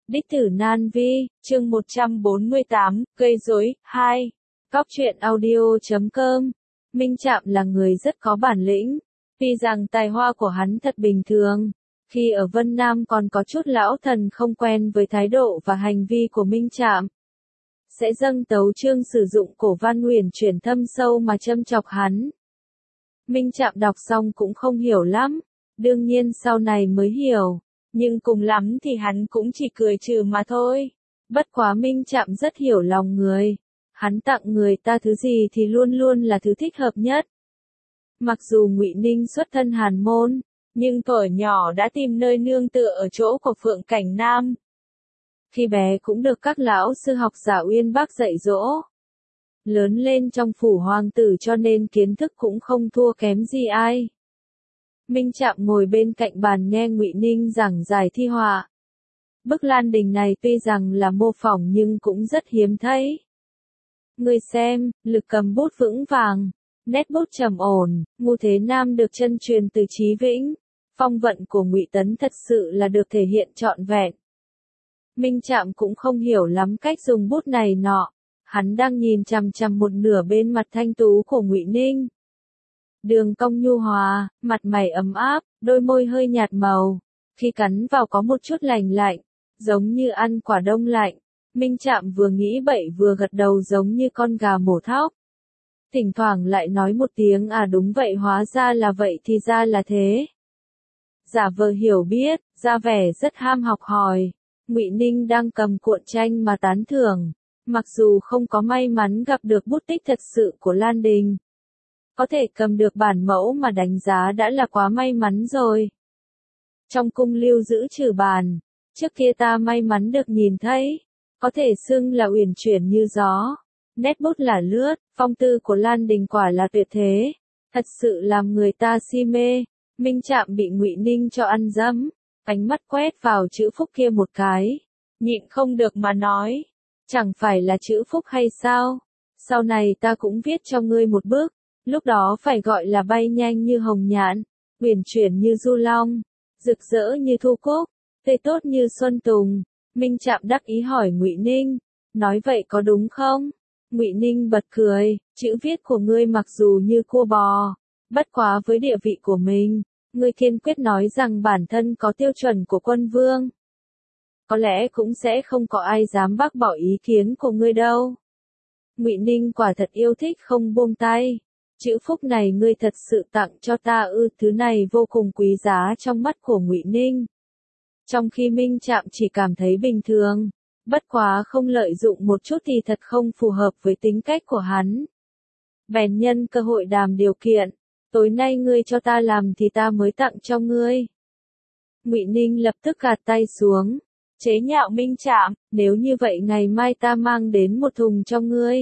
Đích tử Nan Vi, chương 148, gây rối, 2. Cóc truyện audio.com. Minh Trạm là người rất có bản lĩnh, tuy rằng tài hoa của hắn thật bình thường. Khi ở Vân Nam còn có chút lão thần không quen với thái độ và hành vi của Minh Trạm. Sẽ dâng tấu chương sử dụng cổ văn huyền chuyển thâm sâu mà châm chọc hắn. Minh Trạm đọc xong cũng không hiểu lắm, đương nhiên sau này mới hiểu. Nhưng cùng lắm thì hắn cũng chỉ cười trừ mà thôi. Bất quá Minh Trạm rất hiểu lòng người. Hắn tặng người ta thứ gì thì luôn luôn là thứ thích hợp nhất. Mặc dù Ngụy Ninh xuất thân hàn môn, nhưng thuở nhỏ đã tìm nơi nương tựa ở chỗ của Phượng Cảnh Nam. Khi bé cũng được các lão sư học giả uyên bác dạy dỗ. Lớn lên trong phủ hoàng tử cho nên kiến thức cũng không thua kém gì ai. Minh Trạm ngồi bên cạnh bàn nghe Ngụy Ninh giảng giải thi họa. Bức Lan Đình này tuy rằng là mô phỏng nhưng cũng rất hiếm thấy. Người xem, lực cầm bút vững vàng, nét bút trầm ổn, Ngũ Thế Nam được chân truyền từ Chí Vĩnh, phong vận của Ngụy Tấn thật sự là được thể hiện trọn vẹn. Minh Trạm cũng không hiểu lắm cách dùng bút này nọ, hắn đang nhìn chằm chằm một nửa bên mặt thanh tú của Ngụy Ninh. Đường cong nhu hòa, mặt mày ấm áp, đôi môi hơi nhạt màu, khi cắn vào có một chút lành lạnh, giống như ăn quả đông lạnh. Minh Trạm vừa nghĩ bậy vừa gật đầu giống như con gà mổ thóc. Thỉnh thoảng lại nói một tiếng à đúng vậy hóa ra là vậy thì ra là thế. Giả vờ hiểu biết, ra vẻ rất ham học hỏi. Ngụy Ninh đang cầm cuộn tranh mà tán thưởng, mặc dù không có may mắn gặp được bút tích thật sự của Lan Đình. Có thể cầm được bản mẫu mà đánh giá đã là quá may mắn rồi. Trong cung lưu giữ trừ bàn, trước kia ta may mắn được nhìn thấy, có thể xưng là uyển chuyển như gió, nét bút là lướt, phong tư của Lan Đình quả là tuyệt thế, thật sự làm người ta si mê. Minh Trạm bị Ngụy Ninh cho ăn dẫm, ánh mắt quét vào chữ phúc kia một cái, nhịn không được mà nói, chẳng phải là chữ phúc hay sao? Sau này ta cũng viết cho ngươi một bức. Lúc đó phải gọi là bay nhanh như hồng nhạn, uyển chuyển như du long, rực rỡ như thu cúc, tươi tốt như xuân tùng. Minh Trạm đắc ý hỏi Ngụy Ninh, nói vậy có đúng không? Ngụy Ninh bật cười, chữ viết của ngươi mặc dù như cua bò, bất quá với địa vị của mình, ngươi kiên quyết nói rằng bản thân có tiêu chuẩn của quân vương. Có lẽ cũng sẽ không có ai dám bác bỏ ý kiến của ngươi đâu. Ngụy Ninh quả thật yêu thích không buông tay. Chữ phúc này ngươi thật sự tặng cho ta ư? Thứ này vô cùng quý giá trong mắt của Ngụy Ninh. Trong khi Minh Trạm chỉ cảm thấy bình thường, bất quá không lợi dụng một chút thì thật không phù hợp với tính cách của hắn. Bèn nhân cơ hội đàm điều kiện, tối nay ngươi cho ta làm thì ta mới tặng cho ngươi. Ngụy Ninh lập tức gạt tay xuống, chế nhạo Minh Trạm, nếu như vậy ngày mai ta mang đến một thùng cho ngươi.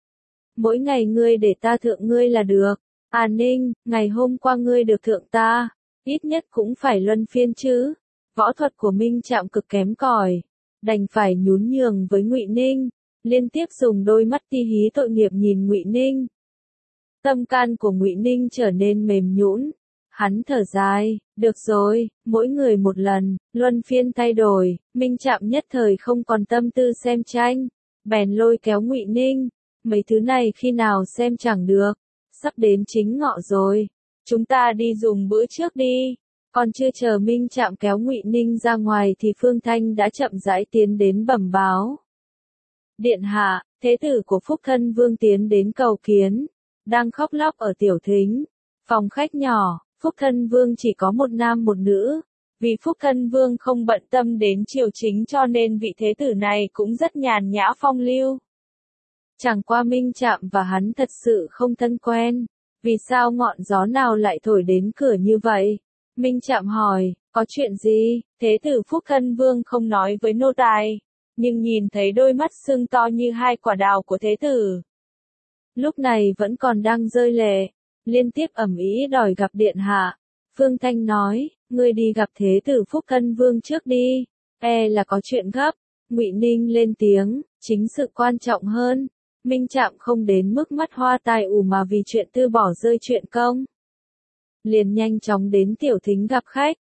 Mỗi ngày ngươi để ta thượng ngươi là được. À Ninh, ngày hôm qua ngươi được thượng ta, ít nhất cũng phải luân phiên chứ. Võ thuật của Minh Trạm cực kém cỏi, đành phải nhún nhường với Ngụy Ninh, liên tiếp dùng đôi mắt ti hí tội nghiệp nhìn Ngụy Ninh. Tâm can của Ngụy Ninh trở nên mềm nhũn, hắn thở dài, được rồi, mỗi người một lần, luân phiên thay đổi. Minh Trạm nhất thời không còn tâm tư xem tranh, bèn lôi kéo Ngụy Ninh. Mấy thứ này khi nào xem chẳng được, sắp đến chính ngọ rồi, chúng ta đi dùng bữa trước đi. Còn chưa chờ Minh Trạm kéo Ngụy Ninh ra ngoài thì Phương Thanh đã chậm rãi tiến đến bẩm báo. Điện hạ, thế tử của Phúc Thân Vương tiến đến cầu kiến, đang khóc lóc ở tiểu thính, phòng khách nhỏ. Phúc Thân Vương chỉ có một nam một nữ, vì Phúc Thân Vương không bận tâm đến triều chính cho nên vị thế tử này cũng rất nhàn nhã phong lưu. Chẳng qua Minh Trạm và hắn thật sự không thân quen, vì sao ngọn gió nào lại thổi đến cửa như vậy? Minh Trạm hỏi, có chuyện gì? Thế tử Phúc Thân Vương không nói với nô tài, nhưng nhìn thấy đôi mắt sưng to như hai quả đào của thế tử. Lúc này vẫn còn đang rơi lệ, liên tiếp ầm ĩ đòi gặp điện hạ. Phương Thanh nói, ngươi đi gặp thế tử Phúc Thân Vương trước đi, là có chuyện gấp. Ngụy Ninh lên tiếng, chính sự quan trọng hơn. Minh Trạm không đến mức mắt hoa tai ù mà vì chuyện tư bỏ rơi chuyện công. Liền nhanh chóng đến tiểu thính gặp khách,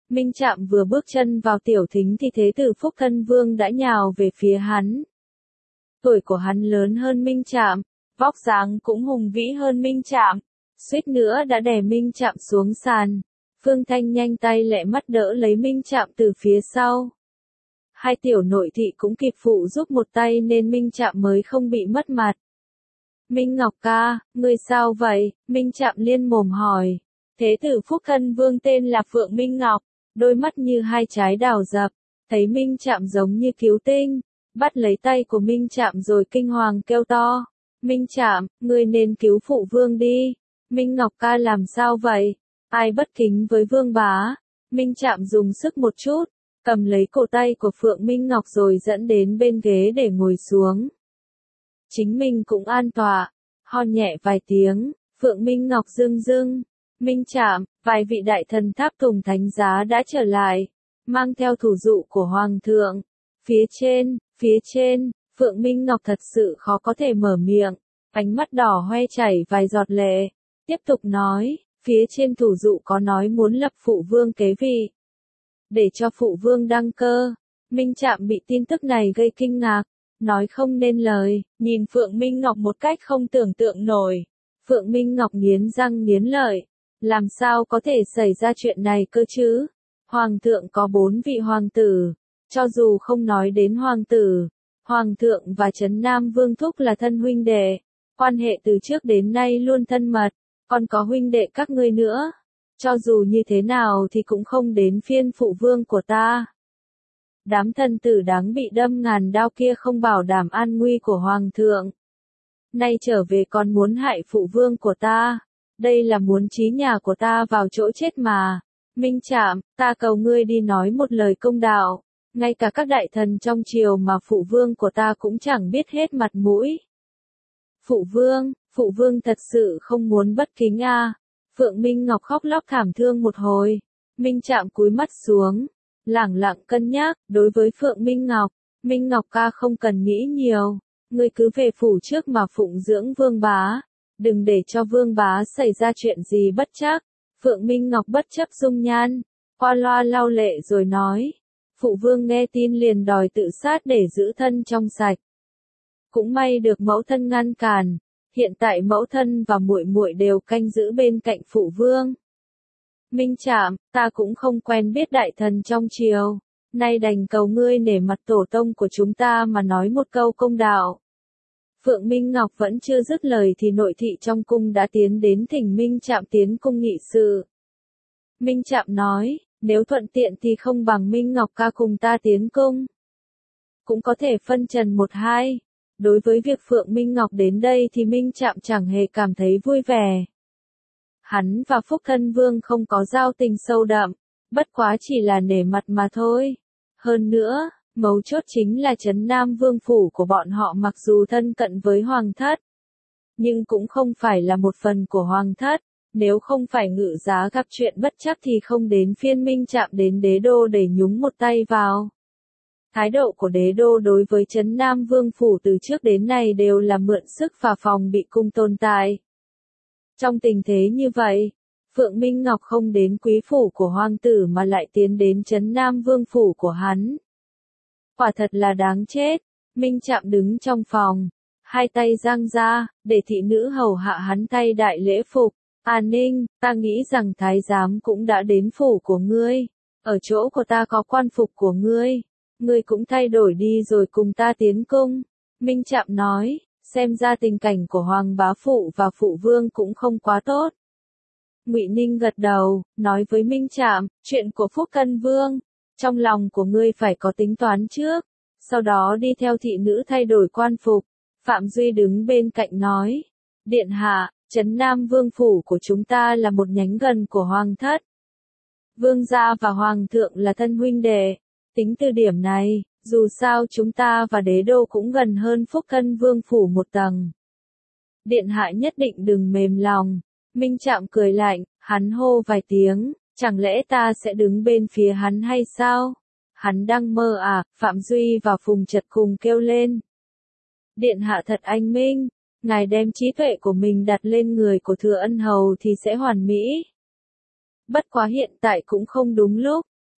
Minh Trạm vừa bước chân vào tiểu thính thì thế tử Phúc Thân Vương đã nhào về phía hắn. Tuổi của hắn lớn hơn Minh Trạm, vóc dáng cũng hùng vĩ hơn Minh Trạm, suýt nữa đã đè Minh Trạm xuống sàn. Phương Thanh nhanh tay lẹ mắt đỡ lấy Minh Trạm từ phía sau. Hai tiểu nội thị cũng kịp phụ giúp một tay nên Minh Trạm mới không bị mất mặt. Minh Ngọc ca, ngươi sao vậy? Minh Trạm liên mồm hỏi. Thế tử Phúc Thân Vương tên là Phượng Minh Ngọc, đôi mắt như hai trái đào dập, thấy Minh Trạm giống như cứu tinh, bắt lấy tay của Minh Trạm rồi kinh hoàng kêu to. Minh Trạm, ngươi nên cứu phụ vương đi. Minh Ngọc ca làm sao vậy? Ai bất kính với vương bá? Minh Trạm dùng sức một chút, cầm lấy cổ tay của Phượng Minh Ngọc rồi dẫn đến bên ghế để ngồi xuống. Chính mình cũng an tọa, ho nhẹ vài tiếng, Phượng Minh Ngọc rưng rưng. Minh Trạm, vài vị đại thần tháp tùng thánh giá đã trở lại, mang theo thủ dụ của Hoàng thượng. Phía trên, Phượng Minh Ngọc thật sự khó có thể mở miệng, ánh mắt đỏ hoe chảy vài giọt lệ. Tiếp tục nói, phía trên thủ dụ có nói muốn lập phụ vương kế vị, để cho phụ vương đăng cơ. Minh Trạm bị tin tức này gây kinh ngạc, nói không nên lời, nhìn Phượng Minh Ngọc một cách không tưởng tượng nổi. Phượng Minh Ngọc nghiến răng nghiến lợi, làm sao có thể xảy ra chuyện này cơ chứ? Hoàng thượng có 4 vị hoàng tử, cho dù không nói đến hoàng tử, Hoàng thượng và Trấn Nam Vương Thúc là thân huynh đệ, quan hệ từ trước đến nay luôn thân mật, còn có huynh đệ các ngươi nữa. Cho dù như thế nào thì cũng không đến phiên phụ vương của ta. Đám thân tử đáng bị đâm ngàn đao kia không bảo đảm an nguy của Hoàng thượng. Nay trở về còn muốn hại phụ vương của ta. Đây là muốn chí nhà của ta vào chỗ chết mà. Minh Trạm, ta cầu ngươi đi nói một lời công đạo. Ngay cả các đại thần trong triều mà phụ vương của ta cũng chẳng biết hết mặt mũi. Phụ vương thật sự không muốn bất kính à. Phượng Minh Ngọc khóc lóc thảm thương một hồi. Minh Trạm cúi mắt xuống, lẳng lặng cân nhắc, đối với Phượng Minh Ngọc ca không cần nghĩ nhiều. Ngươi cứ về phủ trước mà phụng dưỡng vương bá. Đừng để cho vương bá xảy ra chuyện gì bất trắc. Phượng Minh Ngọc bất chấp dung nhan, qua loa lau lệ rồi nói. Phụ vương nghe tin liền đòi tự sát để giữ thân trong sạch. Cũng may được mẫu thân ngăn cản, hiện tại mẫu thân và muội muội đều canh giữ bên cạnh phụ vương. Minh Trạm, ta cũng không quen biết đại thần trong triều, nay đành cầu ngươi nể mặt tổ tông của chúng ta mà nói một câu công đạo. Phượng Minh Ngọc vẫn chưa dứt lời thì nội thị trong cung đã tiến đến thỉnh Minh Trạm tiến cung nghị sự. Minh Trạm nói, nếu thuận tiện thì không bằng Minh Ngọc ca cùng ta tiến cung. Cũng có thể phân trần một hai. Đối với việc Phượng Minh Ngọc đến đây thì Minh Trạm chẳng hề cảm thấy vui vẻ. Hắn và Phúc Thân Vương không có giao tình sâu đậm, bất quá chỉ là nể mặt mà thôi. Hơn nữa, mấu chốt chính là Trấn Nam Vương phủ của bọn họ mặc dù thân cận với Hoàng thất, nhưng cũng không phải là một phần của Hoàng thất. Nếu không phải Ngự Giá gặp chuyện bất trắc thì không đến phiên Minh Trạm đến đế đô để nhúng một tay vào. Thái độ của đế đô đối với Trấn Nam Vương phủ từ trước đến nay đều là mượn sức và phòng bị cung tồn tại. Trong tình thế như vậy, Phượng Minh Ngọc không đến quý phủ của hoàng tử mà lại tiến đến Trấn Nam Vương phủ của hắn. Quả thật là đáng chết. Minh Trạm đứng trong phòng, hai tay giang ra, để thị nữ hầu hạ hắn thay đại lễ phục. An Ninh, ta nghĩ rằng thái giám cũng đã đến phủ của ngươi. Ở chỗ của ta có quan phục của ngươi. Ngươi cũng thay đổi đi rồi cùng ta tiến cung. Minh Trạm nói, xem ra tình cảnh của Hoàng bá phụ và phụ vương cũng không quá tốt. Ngụy Ninh gật đầu, nói với Minh Trạm, chuyện của Phúc Thân Vương, trong lòng của ngươi phải có tính toán trước. Sau đó đi theo thị nữ thay đổi quan phục. Phạm Duy đứng bên cạnh nói, Điện hạ, Trấn Nam Vương phủ của chúng ta là một nhánh gần của Hoàng thất. Vương gia và Hoàng thượng là thân huynh đệ. Tính từ điểm này, dù sao chúng ta và đế đô cũng gần hơn Phúc Thân Vương phủ một tầng. Điện hạ nhất định đừng mềm lòng. Minh Trạm cười lạnh, hắn hô vài tiếng, chẳng lẽ ta sẽ đứng bên phía hắn hay sao? Hắn đang mơ à? Phạm Duy và Phùng Trật cùng kêu lên. Điện hạ thật anh minh, ngài đem trí tuệ của mình đặt lên người của Thừa Ân Hầu thì sẽ hoàn mỹ. Bất quá hiện tại cũng không đúng lúc,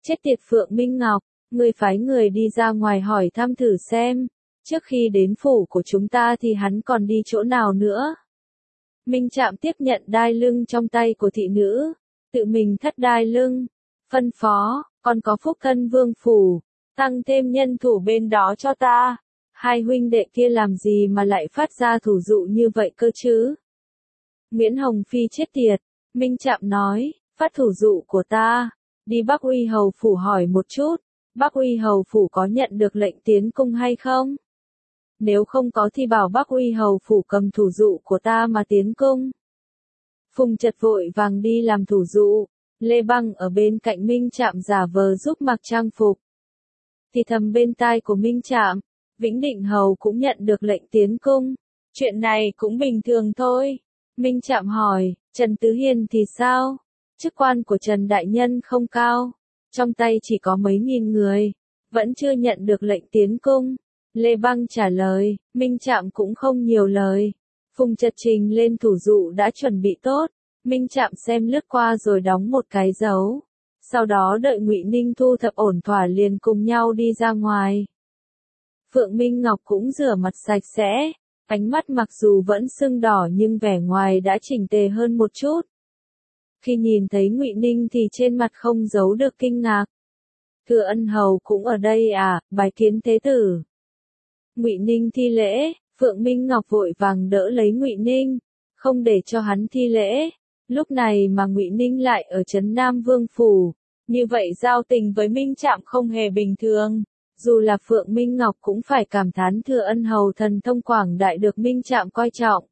Chết tiệt Phượng Minh Ngọc, người phái người đi ra ngoài hỏi thăm thử xem, trước khi đến phủ của chúng ta thì hắn còn đi chỗ nào nữa. Minh Trạm tiếp nhận đai lưng trong tay của thị nữ, tự mình thắt đai lưng, phân phó, còn có Phúc Thân Vương phủ, tăng thêm nhân thủ bên đó cho ta. Hai huynh đệ kia làm gì mà lại phát ra thủ dụ như vậy cơ chứ? Nguyễn Hồng Phi chết tiệt, Minh Trạm nói, phát thủ dụ của ta, đi Bắc Uy Hầu phủ hỏi một chút, Bắc Uy Hầu phủ có nhận được lệnh tiến cung hay không? Nếu không có thì bảo Bắc Uy Hầu phủ cầm thủ dụ của ta mà tiến cung. Phùng Chật vội vàng đi làm thủ dụ, Lê Băng ở bên cạnh Minh Trạm giả vờ giúp mặc trang phục. Thì thầm bên tai của Minh Trạm, Vĩnh Định Hầu cũng nhận được lệnh tiến cung. Chuyện này cũng bình thường thôi. Minh Trạm hỏi, Trần Tứ Hiền thì sao? Chức quan của Trần Đại Nhân không cao, trong tay chỉ có mấy nghìn người, vẫn chưa nhận được lệnh tiến cung. Lê Băng trả lời, Minh Trạm cũng không nhiều lời. Phùng Chật trình lên thủ dụ đã chuẩn bị tốt, Minh Trạm xem lướt qua rồi đóng một cái dấu. Sau đó đợi Ngụy Ninh thu thập ổn thỏa liền cùng nhau đi ra ngoài. Phượng Minh Ngọc cũng rửa mặt sạch sẽ, ánh mắt mặc dù vẫn sưng đỏ nhưng vẻ ngoài đã chỉnh tề hơn một chút. Khi nhìn thấy Ngụy Ninh thì trên mặt không giấu được kinh ngạc. Thừa Ân Hầu cũng ở đây à, bái kiến thế tử. Ngụy Ninh thi lễ, Phượng Minh Ngọc vội vàng đỡ lấy Ngụy Ninh, không để cho hắn thi lễ. Lúc này mà Ngụy Ninh lại ở trấn Nam Vương phủ, như vậy giao tình với Minh Trạm không hề bình thường. Dù là Phượng Minh Ngọc cũng phải cảm thán Thừa Ân Hầu thần thông quảng đại được Minh Trạm coi trọng.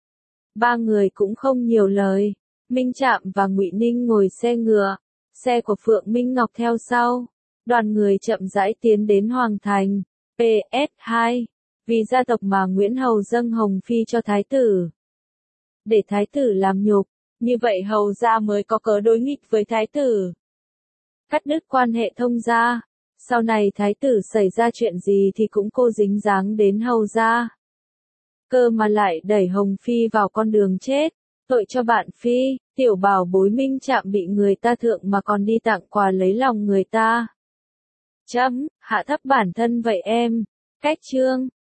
Ba người cũng không nhiều lời, Minh Trạm và Ngụy Ninh ngồi xe ngựa, xe của Phượng Minh Ngọc theo sau. Đoàn người chậm rãi tiến đến Hoàng Thành. PS2. Vì gia tộc mà Nguyễn Hầu dâng hồng phi cho thái tử. Để thái tử làm nhục, như vậy hầu gia mới có cớ đối nghịch với thái tử. Cắt đứt quan hệ thông gia. Sau này thái tử xảy ra chuyện gì thì cũng cô dính dáng đến hầu gia. Cơ mà lại đẩy Hồng Phi vào con đường chết. Tội cho bạn Phi, tiểu bảo bối Minh Trạm bị người ta thượng mà còn đi tặng quà lấy lòng người ta. Chấm, hạ thấp bản thân vậy em. Cách chương.